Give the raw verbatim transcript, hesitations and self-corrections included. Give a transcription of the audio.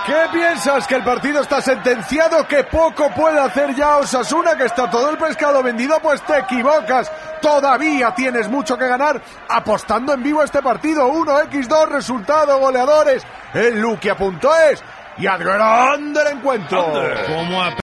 ¿Qué piensas? ¿Que el partido está sentenciado? ¿Que poco puede hacer ya Osasuna? ¿Que está todo el pescado vendido? Pues te equivocas. Todavía tienes mucho que ganar apostando en vivo este partido. uno equis dos, resultado, goleadores en Luquia punto es. Y a grande el encuentro. ¿Cómo